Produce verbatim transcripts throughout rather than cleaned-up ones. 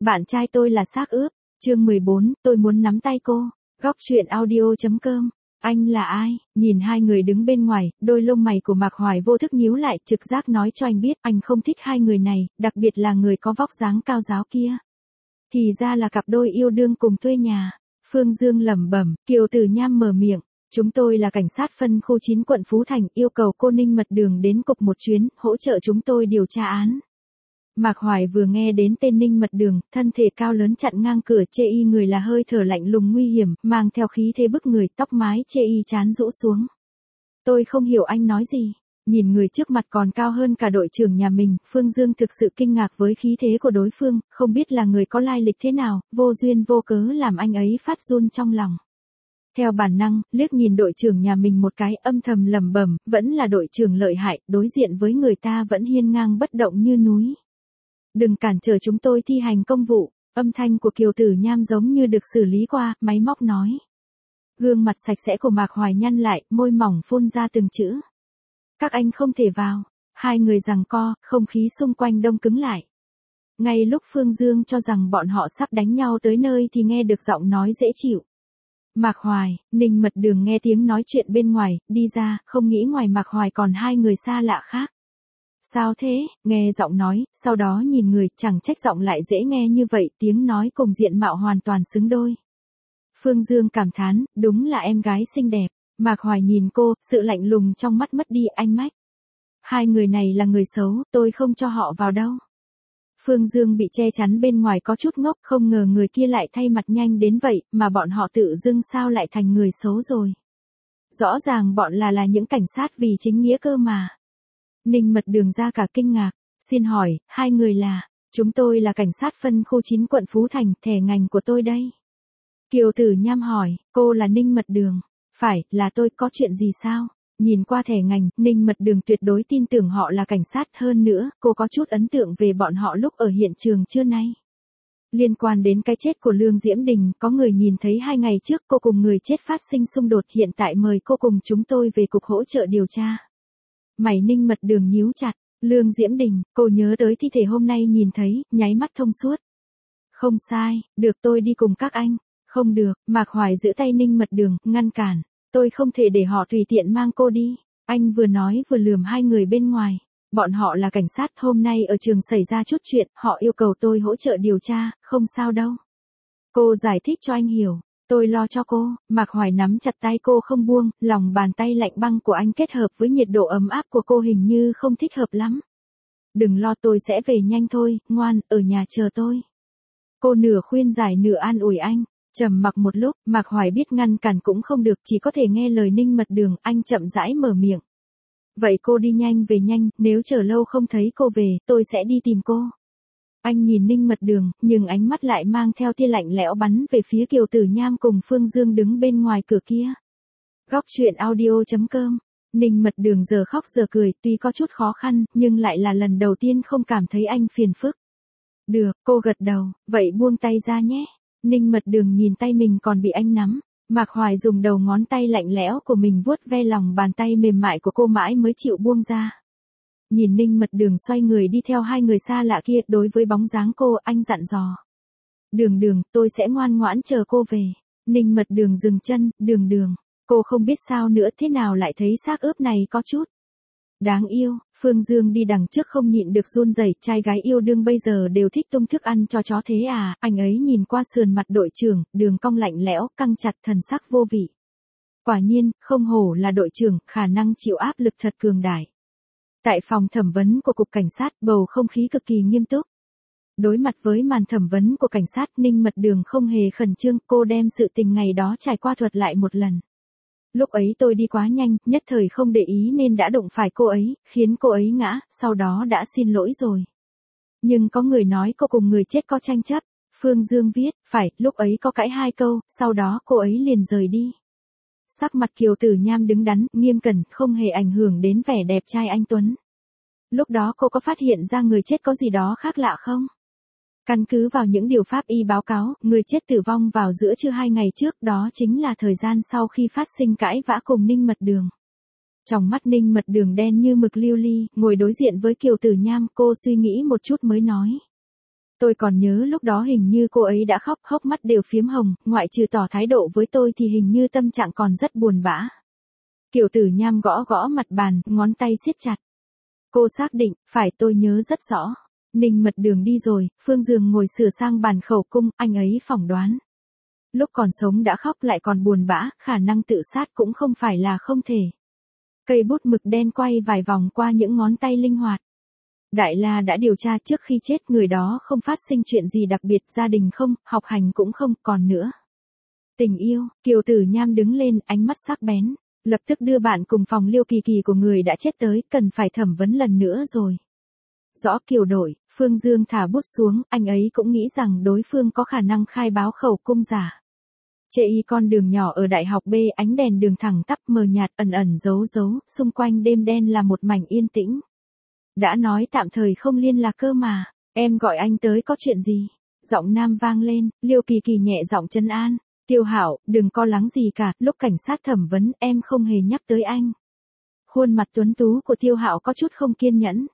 Bạn trai tôi là xác ướp. Chương mười bốn, tôi muốn nắm tay cô. Góc truyện audio.com. Anh là ai? Nhìn hai người đứng bên ngoài, đôi lông mày của Mạc Hoài vô thức nhíu lại, trực giác nói cho anh biết anh không thích hai người này, đặc biệt là người có vóc dáng cao ráo kia. Thì ra là cặp đôi yêu đương cùng thuê nhà. Phương Dương lẩm bẩm, Kiều Tử Nham mở miệng. Chúng tôi là cảnh sát phân khu chín quận Phú Thành, yêu cầu cô Ninh Mật Đường đến cục một chuyến, hỗ trợ chúng tôi điều tra án. Mạc Hoài vừa nghe đến tên Ninh Mật Đường, thân thể cao lớn chặn ngang cửa chê y người là hơi thở lạnh lùng nguy hiểm, mang theo khí thế bức người, tóc mái chê y chán rũ xuống. Tôi không hiểu anh nói gì. Nhìn người trước mặt còn cao hơn cả đội trưởng nhà mình, Phương Dương thực sự kinh ngạc với khí thế của đối phương, không biết là người có lai lịch thế nào, vô duyên vô cớ làm anh ấy phát run trong lòng. Theo bản năng, liếc nhìn đội trưởng nhà mình một cái, âm thầm lẩm bẩm, vẫn là đội trưởng lợi hại, đối diện với người ta vẫn hiên ngang bất động như núi. Đừng cản trở chúng tôi thi hành công vụ. Âm thanh của Kiều Tử Nham giống như được xử lý qua, máy móc nói. Gương mặt sạch sẽ của Mạc Hoài nhăn lại, môi mỏng phun ra từng chữ. Các anh không thể vào. Hai người giằng co, không khí xung quanh đông cứng lại. Ngay lúc Phương Dương cho rằng bọn họ sắp đánh nhau tới nơi thì nghe được giọng nói dễ chịu. Mạc Hoài, Ninh Mật Đường nghe tiếng nói chuyện bên ngoài, đi ra, không nghĩ ngoài Mạc Hoài còn hai người xa lạ khác. Sao thế? Nghe giọng nói, sau đó nhìn người, chẳng trách giọng lại dễ nghe như vậy, tiếng nói cùng diện mạo hoàn toàn xứng đôi. Phương Dương cảm thán, đúng là em gái xinh đẹp. Mạc Hoài nhìn cô, sự lạnh lùng trong mắt mất đi, anh mách. Hai người này là người xấu, tôi không cho họ vào đâu. Phương Dương bị che chắn bên ngoài có chút ngốc, không ngờ người kia lại thay mặt nhanh đến vậy, mà bọn họ tự dưng sao lại thành người xấu rồi. Rõ ràng bọn là là những cảnh sát vì chính nghĩa cơ mà. Ninh Mật Đường ra cả kinh ngạc, xin hỏi, hai người là, chúng tôi là cảnh sát phân khu chín quận Phú Thành, thẻ ngành của tôi đây. Kiều Tử Nham hỏi, cô là Ninh Mật Đường, phải, là tôi, có chuyện gì sao? Nhìn qua thẻ ngành, Ninh Mật Đường tuyệt đối tin tưởng họ là cảnh sát, hơn nữa, cô có chút ấn tượng về bọn họ lúc ở hiện trường trưa nay. Liên quan đến cái chết của Lương Diễm Đình, có người nhìn thấy hai ngày trước cô cùng người chết phát sinh xung đột, hiện tại mời cô cùng chúng tôi về cục hỗ trợ điều tra. Mày Ninh Mật Đường nhíu chặt, Lương Diễm Đình, cô nhớ tới thi thể hôm nay nhìn thấy, nháy mắt thông suốt. Không sai, được tôi đi cùng các anh. Không được, Mạc Hoài giữ tay Ninh Mật Đường, ngăn cản. Tôi không thể để họ tùy tiện mang cô đi. Anh vừa nói vừa lườm hai người bên ngoài. Bọn họ là cảnh sát, hôm nay ở trường xảy ra chút chuyện, họ yêu cầu tôi hỗ trợ điều tra, không sao đâu. Cô giải thích cho anh hiểu. Tôi lo cho cô. Mạc Hoài nắm chặt tay cô không buông, lòng bàn tay lạnh băng của anh kết hợp với nhiệt độ ấm áp của cô hình như không thích hợp lắm. Đừng lo, tôi sẽ về nhanh thôi, ngoan, ở nhà chờ tôi. Cô nửa khuyên giải nửa an ủi anh. Trầm mặc một lúc, Mạc Hoài biết ngăn cản cũng không được, chỉ có thể nghe lời Ninh Mật Đường, anh chậm rãi mở miệng. Vậy cô đi nhanh về nhanh, nếu chờ lâu không thấy cô về, tôi sẽ đi tìm cô. Anh nhìn Ninh Mật Đường, nhưng ánh mắt lại mang theo tia lạnh lẽo bắn về phía Kiều Tử Nham cùng Phương Dương đứng bên ngoài cửa kia. Góc truyện audio.com. Ninh Mật Đường giờ khóc giờ cười, tuy có chút khó khăn, nhưng lại là lần đầu tiên không cảm thấy anh phiền phức. Được, cô gật đầu, vậy buông tay ra nhé. Ninh Mật Đường nhìn tay mình còn bị anh nắm. Mạc Hoài dùng đầu ngón tay lạnh lẽo của mình vuốt ve lòng bàn tay mềm mại của cô mãi mới chịu buông ra. Nhìn Ninh Mật Đường xoay người đi theo hai người xa lạ kia, đối với bóng dáng cô, anh dặn dò. Đường Đường, tôi sẽ ngoan ngoãn chờ cô về. Ninh Mật Đường dừng chân, Đường Đường. Cô không biết sao nữa, thế nào lại thấy xác ướp này có chút đáng yêu. Phương Dương đi đằng trước không nhịn được run rẩy, trai gái yêu đương bây giờ đều thích tung thức ăn cho chó thế à, anh ấy nhìn qua sườn mặt đội trưởng, đường cong lạnh lẽo, căng chặt, thần sắc vô vị. Quả nhiên, không hổ là đội trưởng, khả năng chịu áp lực thật cường đại. Tại phòng thẩm vấn của cục cảnh sát, bầu không khí cực kỳ nghiêm túc. Đối mặt với màn thẩm vấn của cảnh sát, Ninh Mật Đường không hề khẩn trương, cô đem sự tình ngày đó trải qua thuật lại một lần. Lúc ấy tôi đi quá nhanh, nhất thời không để ý nên đã đụng phải cô ấy, khiến cô ấy ngã, sau đó đã xin lỗi rồi. Nhưng có người nói cô cùng người chết có tranh chấp. Phương Dương viết, phải, lúc ấy có cãi hai câu, sau đó cô ấy liền rời đi. Sắc mặt Kiều Tử Nham đứng đắn, nghiêm cẩn, không hề ảnh hưởng đến vẻ đẹp trai anh tuấn. Lúc đó cô có phát hiện ra người chết có gì đó khác lạ không? Căn cứ vào những điều pháp y báo cáo, người chết tử vong vào giữa trưa hai ngày trước, đó chính là thời gian sau khi phát sinh cãi vã cùng Ninh Mật Đường. Trong mắt Ninh Mật Đường đen như mực lưu ly, ngồi đối diện với Kiều Tử Nham, cô suy nghĩ một chút mới nói. Tôi còn nhớ lúc đó hình như cô ấy đã khóc, hốc mắt đều phiếm hồng, ngoại trừ tỏ thái độ với tôi thì hình như tâm trạng còn rất buồn bã. Kiều Tử Nham gõ gõ mặt bàn, ngón tay siết chặt. Cô xác định, phải, tôi nhớ rất rõ. Ninh Mật Đường đi rồi, Phương Dương ngồi sửa sang bàn khẩu cung, anh ấy phỏng đoán. Lúc còn sống đã khóc lại còn buồn bã, khả năng tự sát cũng không phải là không thể. Cây bút mực đen quay vài vòng qua những ngón tay linh hoạt. Đại La đã điều tra trước khi chết người đó không phát sinh chuyện gì đặc biệt, gia đình không, học hành cũng không, còn nữa. Tình yêu, Kiều Tử Nham đứng lên, ánh mắt sắc bén. Lập tức đưa bạn cùng phòng Liêu Kỳ Kỳ của người đã chết tới, cần phải thẩm vấn lần nữa rồi. Rõ Kiều đội, Phương Dương thả bút xuống, anh ấy cũng nghĩ rằng đối phương có khả năng khai báo khẩu cung giả. Chê y con đường nhỏ ở đại học B, ánh đèn đường thẳng tắp mờ nhạt ẩn ẩn giấu giấu, xung quanh đêm đen là một mảnh yên tĩnh. Đã nói tạm thời không liên lạc cơ mà, em gọi anh tới có chuyện gì? Giọng nam vang lên, Liêu Kỳ Kỳ nhẹ giọng trấn an. Tiêu Hạo, đừng lo lắng gì cả, lúc cảnh sát thẩm vấn em không hề nhắc tới anh. Khuôn mặt tuấn tú của Tiêu Hạo có chút không kiên nhẫn.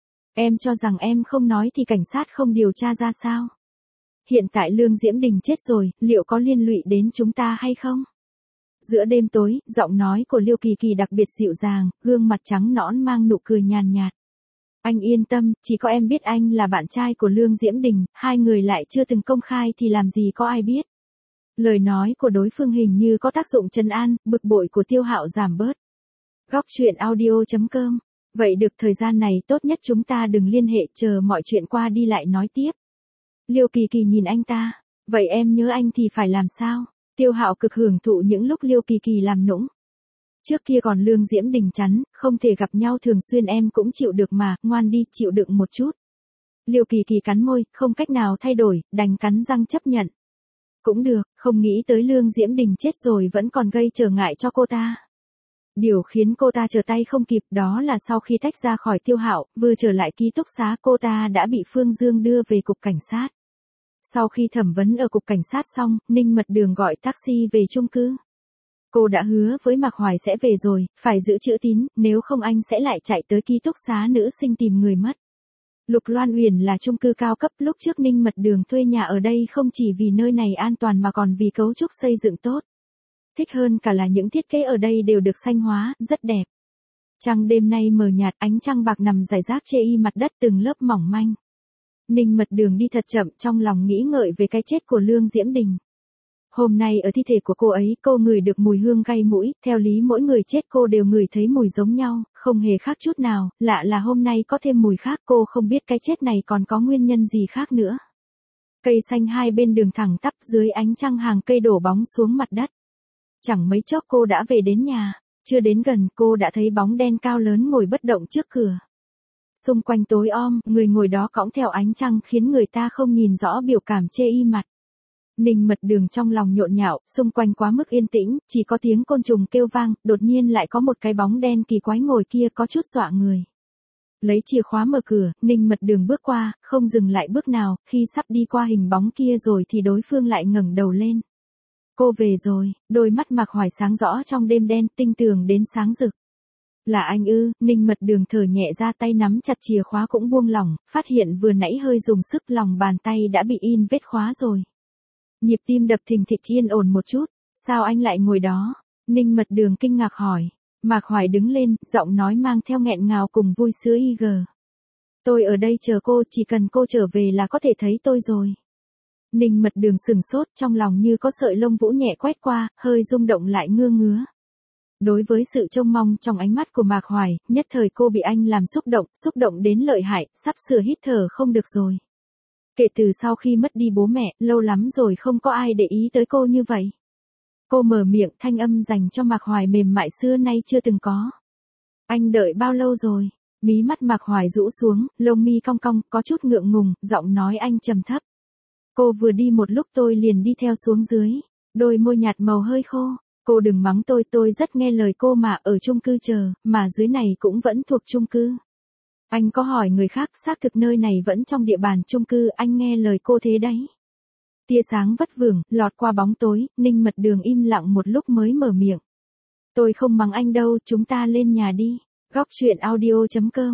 Em cho rằng em không nói thì cảnh sát không điều tra ra sao? Hiện tại Lương Diễm Đình chết rồi, liệu có liên lụy đến chúng ta hay không? Giữa đêm tối, giọng nói của Liêu Kỳ Kỳ đặc biệt dịu dàng, gương mặt trắng nõn mang nụ cười nhàn nhạt. Anh yên tâm, chỉ có em biết anh là bạn trai của Lương Diễm Đình, hai người lại chưa từng công khai thì làm gì có ai biết. Lời nói của đối phương hình như có tác dụng trấn an, bực bội của Tiêu Hạo giảm bớt. Góc truyện audio chấm com. Vậy được, thời gian này tốt nhất chúng ta đừng liên hệ, chờ mọi chuyện qua đi lại nói tiếp. Liêu Kỳ Kỳ nhìn anh ta. Vậy em nhớ anh thì phải làm sao? Tiêu Hạo cực hưởng thụ những lúc Liêu Kỳ Kỳ làm nũng. Trước kia còn Lương Diễm Đình chắn, không thể gặp nhau thường xuyên em cũng chịu được mà, ngoan đi, chịu đựng một chút. Liêu Kỳ Kỳ cắn môi, không cách nào thay đổi, đành cắn răng chấp nhận. Cũng được, không nghĩ tới Lương Diễm Đình chết rồi vẫn còn gây trở ngại cho cô ta. Điều khiến cô ta trở tay không kịp đó là sau khi tách ra khỏi Tiêu Hạo, vừa trở lại ký túc xá cô ta đã bị Phương Dương đưa về cục cảnh sát. Sau khi thẩm vấn ở cục cảnh sát xong, Ninh Mật Đường gọi taxi về chung cư. Cô đã hứa với Mạc Hoài sẽ về rồi, phải giữ chữ tín, nếu không anh sẽ lại chạy tới ký túc xá nữ sinh tìm người mất. Lục Loan Uyển là chung cư cao cấp, lúc trước Ninh Mật Đường thuê nhà ở đây không chỉ vì nơi này an toàn mà còn vì cấu trúc xây dựng tốt. Thích hơn cả là những thiết kế ở đây đều được xanh hóa, rất đẹp. Trăng đêm nay mờ nhạt, ánh trăng bạc nằm rải rác chê y mặt đất từng lớp mỏng manh. Ninh Mật Đường đi thật chậm, trong lòng nghĩ ngợi về cái chết của Lương Diễm Đình. Hôm nay ở thi thể của cô ấy, cô ngửi được mùi hương gây mũi, theo lý mỗi người chết cô đều ngửi thấy mùi giống nhau, không hề khác chút nào, lạ là hôm nay có thêm mùi khác, cô không biết cái chết này còn có nguyên nhân gì khác nữa. Cây xanh hai bên đường thẳng tắp, dưới ánh trăng hàng cây đổ bóng xuống mặt đất. Chẳng mấy chốc cô đã về đến nhà, chưa đến gần cô đã thấy bóng đen cao lớn ngồi bất động trước cửa. Xung quanh tối om, người ngồi đó cõng theo ánh trăng khiến người ta không nhìn rõ biểu cảm chê y mặt. Ninh Mật Đường trong lòng nhộn nhạo, xung quanh quá mức yên tĩnh, chỉ có tiếng côn trùng kêu vang, đột nhiên lại có một cái bóng đen kỳ quái ngồi kia có chút dọa người. Lấy chìa khóa mở cửa, Ninh Mật Đường bước qua, không dừng lại bước nào, khi sắp đi qua hình bóng kia rồi thì đối phương lại ngẩng đầu lên. Cô về rồi, đôi mắt Mạc Hoài sáng rõ trong đêm đen, tinh tường đến sáng rực. Là anh ư? Ninh Mật Đường thở nhẹ ra, tay nắm chặt chìa khóa cũng buông lỏng, phát hiện vừa nãy hơi dùng sức lòng bàn tay đã bị in vết khóa rồi. Nhịp tim đập thình thịch yên ổn một chút, sao anh lại ngồi đó? Ninh Mật Đường kinh ngạc hỏi. Mạc Hoài đứng lên, giọng nói mang theo nghẹn ngào cùng vui sướng y gờ. Tôi ở đây chờ cô, chỉ cần cô trở về là có thể thấy tôi rồi. Ninh Mật Đường sừng sốt, trong lòng như có sợi lông vũ nhẹ quét qua, hơi rung động lại ngơ ngứa. Đối với sự trông mong trong ánh mắt của Mạc Hoài, nhất thời cô bị anh làm xúc động, xúc động đến lợi hại, sắp sửa hít thở không được rồi. Kể từ sau khi mất đi bố mẹ, lâu lắm rồi không có ai để ý tới cô như vậy. Cô mở miệng, thanh âm dành cho Mạc Hoài mềm mại xưa nay chưa từng có. Anh đợi bao lâu rồi? Mí mắt Mạc Hoài rũ xuống, lông mi cong cong, có chút ngượng ngùng, giọng nói anh trầm thấp. Cô vừa đi một lúc tôi liền đi theo xuống dưới. Đôi môi nhạt màu hơi khô. Cô đừng mắng tôi, tôi rất nghe lời cô mà, ở chung cư chờ, mà dưới này cũng vẫn thuộc chung cư. Anh có hỏi người khác, xác thực nơi này vẫn trong địa bàn chung cư, anh nghe lời cô thế đấy. Tia sáng vất vưởng, lọt qua bóng tối, Ninh Mật Đường im lặng một lúc mới mở miệng. Tôi không mắng anh đâu, chúng ta lên nhà đi. Góc truyện audio chấm com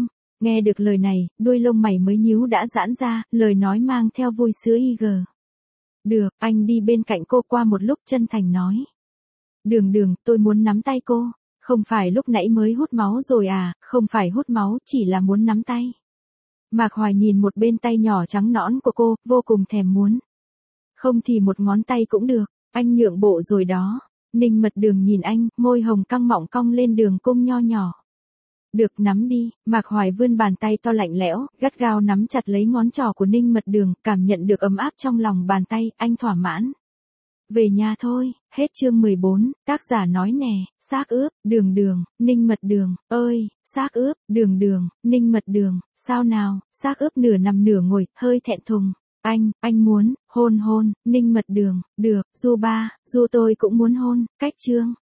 Nghe được lời này, đuôi lông mày mới nhíu đã giãn ra, lời nói mang theo vui sướng y gờ. Được, anh đi bên cạnh cô qua một lúc chân thành nói. Đường đường, tôi muốn nắm tay cô. Không phải lúc nãy mới hút máu rồi à, không phải hút máu, chỉ là muốn nắm tay. Mạc Hoài nhìn một bên tay nhỏ trắng nõn của cô, vô cùng thèm muốn. Không thì một ngón tay cũng được, anh nhượng bộ rồi đó. Ninh Mật Đường nhìn anh, môi hồng căng mọng cong lên đường cung nho nhỏ. Được, nắm đi. Mạc Hoài vươn bàn tay to lạnh lẽo, gắt gao nắm chặt lấy ngón trỏ của Ninh Mật Đường, cảm nhận được ấm áp trong lòng bàn tay, anh thỏa mãn. Về nhà thôi, hết chương mười bốn, tác giả nói nè, xác ướp, đường đường, Ninh Mật Đường, ơi, xác ướp, đường đường, Ninh Mật Đường, sao nào, xác ướp nửa nằm nửa ngồi, hơi thẹn thùng. Anh, anh muốn, hôn hôn, Ninh Mật Đường, được, Du ba, Du tôi cũng muốn hôn, cách chương.